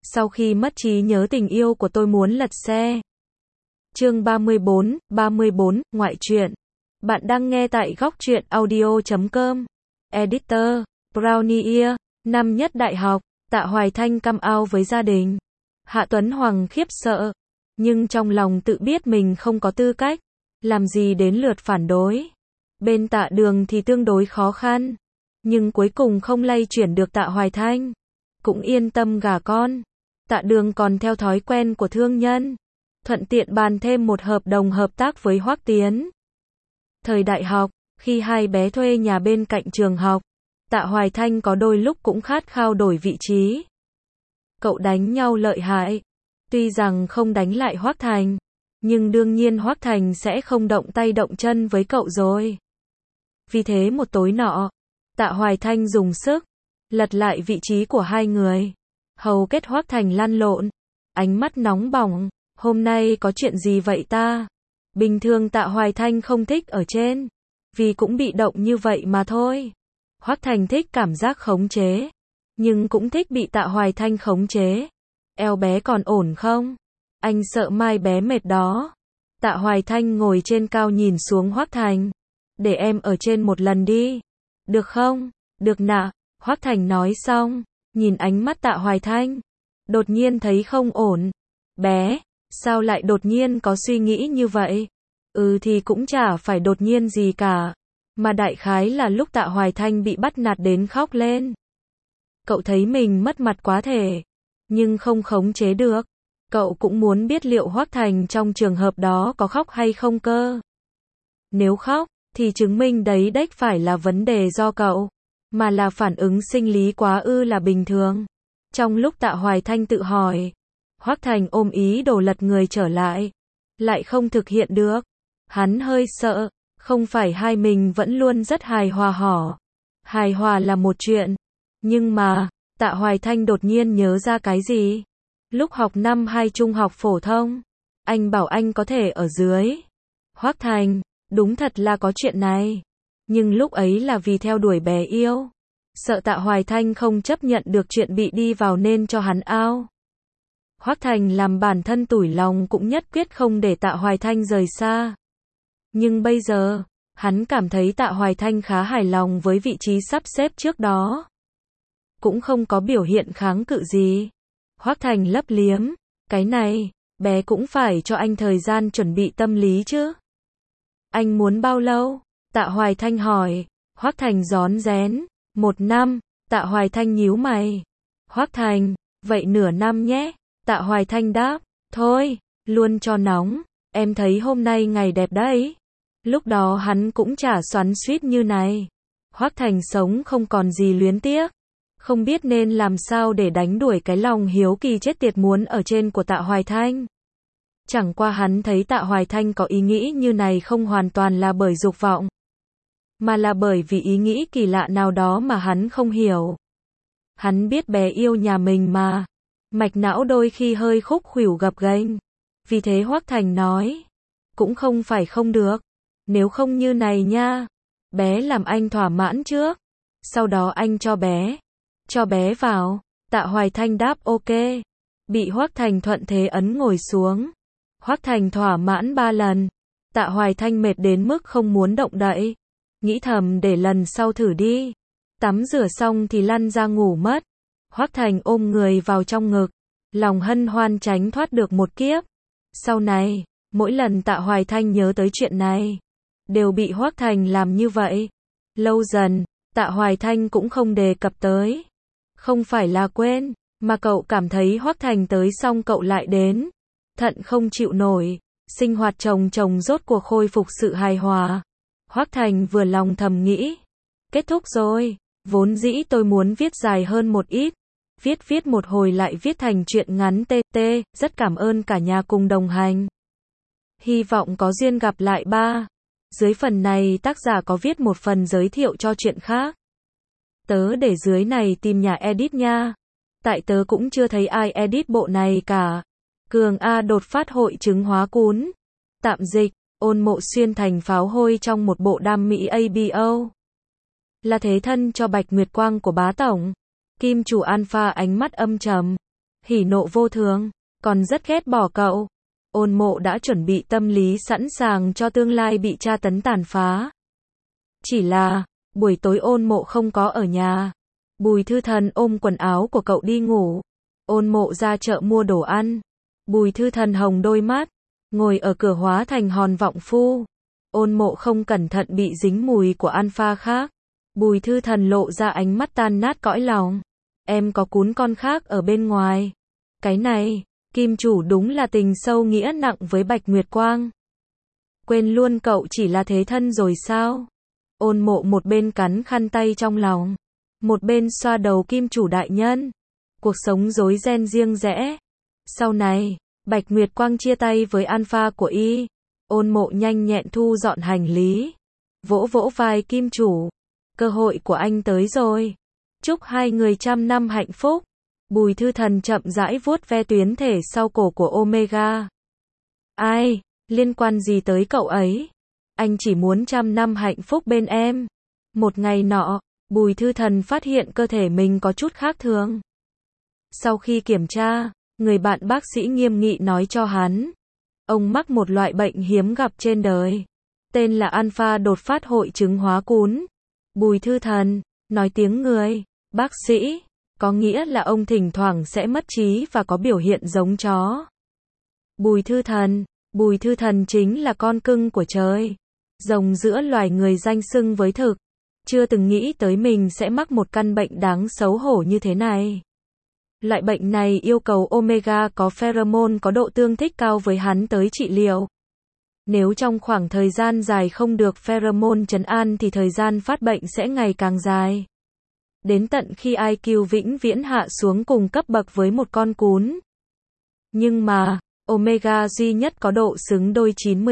Sau khi mất trí nhớ tình yêu của tôi muốn lật xe. Chương 34, ngoại truyện. Bạn đang nghe tại góc truyện audio.com. Editor, Brownie Ear. Năm nhất đại học, Tạ Hoài Thanh come out với gia đình. Hạ Tuấn Hoàng khiếp sợ, nhưng trong lòng tự biết mình không có tư cách, làm gì đến lượt phản đối. Bên Tạ Đường thì tương đối khó khăn, nhưng cuối cùng không lay chuyển được Tạ Hoài Thanh, cũng yên tâm gả con. Tạ Đường còn theo thói quen của thương nhân, thuận tiện bàn thêm một hợp đồng hợp tác với Hoắc Tiến. Thời đại học, khi hai bé thuê nhà bên cạnh trường học, Tạ Hoài Thanh có đôi lúc cũng khát khao đổi vị trí. Cậu đánh nhau lợi hại, tuy rằng không đánh lại Hoắc Thành, nhưng đương nhiên Hoắc Thành sẽ không động tay động chân với cậu rồi. Vì thế một tối nọ, Tạ Hoài Thanh dùng sức lật lại vị trí của hai người, hầu kết Hoắc Thành lăn lộn, ánh mắt nóng bỏng. Hôm nay có chuyện gì vậy ta? Bình thường Tạ Hoài Thanh không thích ở trên, vì cũng bị động như vậy mà thôi. Hoắc Thành thích cảm giác khống chế, nhưng cũng thích bị Tạ Hoài Thanh khống chế. Eo bé còn ổn không? Anh sợ mai bé mệt đó. Tạ Hoài Thanh ngồi trên cao nhìn xuống Hoắc Thành. Để em ở trên một lần đi. Được không? Được nạ. Hoắc Thành nói xong, nhìn ánh mắt Tạ Hoài Thanh, đột nhiên thấy không ổn. Bé, sao lại đột nhiên có suy nghĩ như vậy? Thì cũng chả phải đột nhiên gì cả, mà đại khái là lúc Tạ Hoài Thanh bị bắt nạt đến khóc lên. Cậu thấy mình mất mặt quá thể, nhưng không khống chế được. Cậu cũng muốn biết liệu Hoắc Thành trong trường hợp đó có khóc hay không cơ. Nếu khóc, thì chứng minh đấy đếch phải là vấn đề do cậu, mà là phản ứng sinh lý quá là bình thường. Trong lúc Tạ Hoài Thanh tự hỏi, Hoắc Thành ôm ý đồ lật người trở lại không thực hiện được. Hắn hơi sợ, không phải hai mình vẫn luôn rất hài hòa hả? Hài hòa là một chuyện, nhưng mà, Tạ Hoài Thanh đột nhiên nhớ ra cái gì? Lúc học năm 2 trung học phổ thông, anh bảo anh có thể ở dưới. Hoắc Thành, đúng thật là có chuyện này. Nhưng lúc ấy là vì theo đuổi bé yêu. Sợ Tạ Hoài Thanh không chấp nhận được chuyện bị đi vào nên cho hắn ao. Hoắc Thành làm bản thân tủi lòng cũng nhất quyết không để Tạ Hoài Thanh rời xa. Nhưng bây giờ, hắn cảm thấy Tạ Hoài Thanh khá hài lòng với vị trí sắp xếp trước đó. Cũng không có biểu hiện kháng cự gì. Hoắc Thành lấp liếm, cái này, bé cũng phải cho anh thời gian chuẩn bị tâm lý chứ. Anh muốn bao lâu? Tạ Hoài Thanh hỏi. Hoắc Thành rón rén, 1 năm. Tạ Hoài Thanh nhíu mày. Hoắc Thành, vậy nửa năm nhé. Tạ Hoài Thanh đáp, thôi, luôn cho nóng, em thấy hôm nay ngày đẹp đấy. Lúc đó hắn cũng chả xoắn xuýt như này. Hoắc Thành sống không còn gì luyến tiếc, không biết nên làm sao để đánh đuổi cái lòng hiếu kỳ chết tiệt muốn ở trên của Tạ Hoài Thanh. Chẳng qua hắn thấy Tạ Hoài Thanh có ý nghĩ như này không hoàn toàn là bởi dục vọng, mà là bởi vì ý nghĩ kỳ lạ nào đó mà hắn không hiểu. Hắn biết bé yêu nhà mình mà, mạch não đôi khi hơi khúc khuỷu gập ghềnh. Vì thế Hoắc Thành nói, cũng không phải không được, nếu không như này nha, bé làm anh thỏa mãn trước, sau đó anh cho bé vào. Tạ Hoài Thanh đáp ok, bị Hoắc Thành thuận thế ấn ngồi xuống. Hoắc Thành thỏa mãn 3 lần, Tạ Hoài Thanh mệt đến mức không muốn động đậy, nghĩ thầm để lần sau thử đi. Tắm rửa xong thì lăn ra ngủ mất. Hoắc Thành ôm người vào trong ngực, lòng hân hoan tránh thoát được một kiếp. Sau này, mỗi lần Tạ Hoài Thanh nhớ tới chuyện này, đều bị Hoắc Thành làm như vậy. Lâu dần, Tạ Hoài Thanh cũng không đề cập tới. Không phải là quên, mà cậu cảm thấy Hoắc Thành tới xong cậu lại đến. Thận không chịu nổi, sinh hoạt chồng rốt cuộc khôi phục sự hài hòa. Hoắc Thành vừa lòng thầm nghĩ, kết thúc rồi, vốn dĩ tôi muốn viết dài hơn một ít. Viết một hồi lại viết thành truyện ngắn TT, rất cảm ơn cả nhà cùng đồng hành. Hy vọng có duyên gặp lại ba. Dưới phần này tác giả có viết một phần giới thiệu cho chuyện khác. Tớ để dưới này tìm nhà edit nha. Tại tớ cũng chưa thấy ai edit bộ này cả. Cường A đột phát hội chứng hóa cún. Tạm dịch, Ôn Mộ Xuyên thành pháo hôi trong một bộ đam mỹ ABO. Là thế thân cho Bạch Nguyệt Quang của bá tổng. Kim chủ Alpha ánh mắt âm trầm. hỉ nộ vô thường, còn rất ghét bỏ cậu. Ôn Mộ đã chuẩn bị tâm lý sẵn sàng cho tương lai bị tra tấn tàn phá. Chỉ là, buổi tối Ôn Mộ không có ở nhà. Bùi Thư Thần ôm quần áo của cậu đi ngủ. Ôn Mộ ra chợ mua đồ ăn. Bùi Thư Thần hồng đôi mắt, ngồi ở cửa hóa thành hòn vọng phu. Ôn Mộ không cẩn thận bị dính mùi của alpha khác. Bùi Thư Thần lộ ra ánh mắt tan nát cõi lòng. Em có cún con khác ở bên ngoài. Cái này, Kim chủ đúng là tình sâu nghĩa nặng với Bạch Nguyệt Quang. Quên luôn cậu chỉ là thế thân rồi sao? Ôn Mộ một bên cắn khăn tay trong lòng, một bên xoa đầu Kim chủ đại nhân. Cuộc sống rối ren riêng rẽ. Sau này, Bạch Nguyệt Quang chia tay với alpha của y. Ôn Mộ nhanh nhẹn thu dọn hành lý, vỗ vỗ vai Kim chủ. Cơ hội của anh tới rồi. Chúc hai người trăm năm hạnh phúc. Bùi Thư Thần chậm rãi vuốt ve tuyến thể sau cổ của Omega. Ai, liên quan gì tới cậu ấy? Anh chỉ muốn trăm năm hạnh phúc bên em. Một ngày nọ, Bùi Thư Thần phát hiện cơ thể mình có chút khác thường. Sau khi kiểm tra, người bạn bác sĩ nghiêm nghị nói cho hắn, ông mắc một loại bệnh hiếm gặp trên đời, tên là alpha đột phát hội chứng hóa cún. Bùi Thư Thần nói tiếng người bác sĩ, có nghĩa là ông thỉnh thoảng sẽ mất trí và có biểu hiện giống chó. Bùi Thư Thần chính là con cưng của trời, rồng giữa loài người danh xưng với thực. Chưa từng nghĩ tới mình sẽ mắc một căn bệnh đáng xấu hổ như thế này. Loại bệnh này yêu cầu Omega có pheromone có độ tương thích cao với hắn tới trị liệu. Nếu trong khoảng thời gian dài không được pheromone trấn an thì thời gian phát bệnh sẽ ngày càng dài. Đến tận khi IQ vĩnh viễn hạ xuống cùng cấp bậc với một con cún. Nhưng mà, Omega duy nhất có độ xứng đôi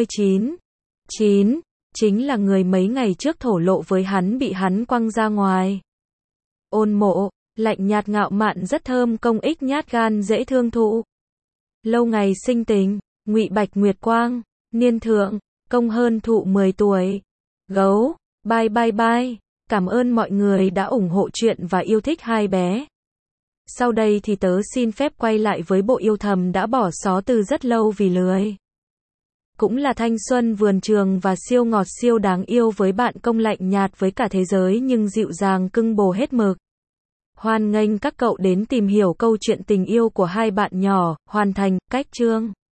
99.9, chính là người mấy ngày trước thổ lộ với hắn bị hắn quăng ra ngoài. Ôn Mộ, lạnh nhạt ngạo mạn rất thơm công ích nhát gan dễ thương thụ. Lâu ngày sinh tình, Ngụy Bạch Nguyệt Quang, niên thượng, công hơn thụ 10 tuổi. Gấu, bye bye bye. Cảm ơn mọi người đã ủng hộ chuyện và yêu thích hai bé. Sau đây thì tớ xin phép quay lại với bộ yêu thầm đã bỏ xó từ rất lâu vì lười. Cũng là thanh xuân vườn trường và siêu ngọt siêu đáng yêu với bạn công lạnh nhạt với cả thế giới nhưng dịu dàng cưng bồ hết mực. Hoan nghênh các cậu đến tìm hiểu câu chuyện tình yêu của hai bạn nhỏ, hoàn thành, cách chương.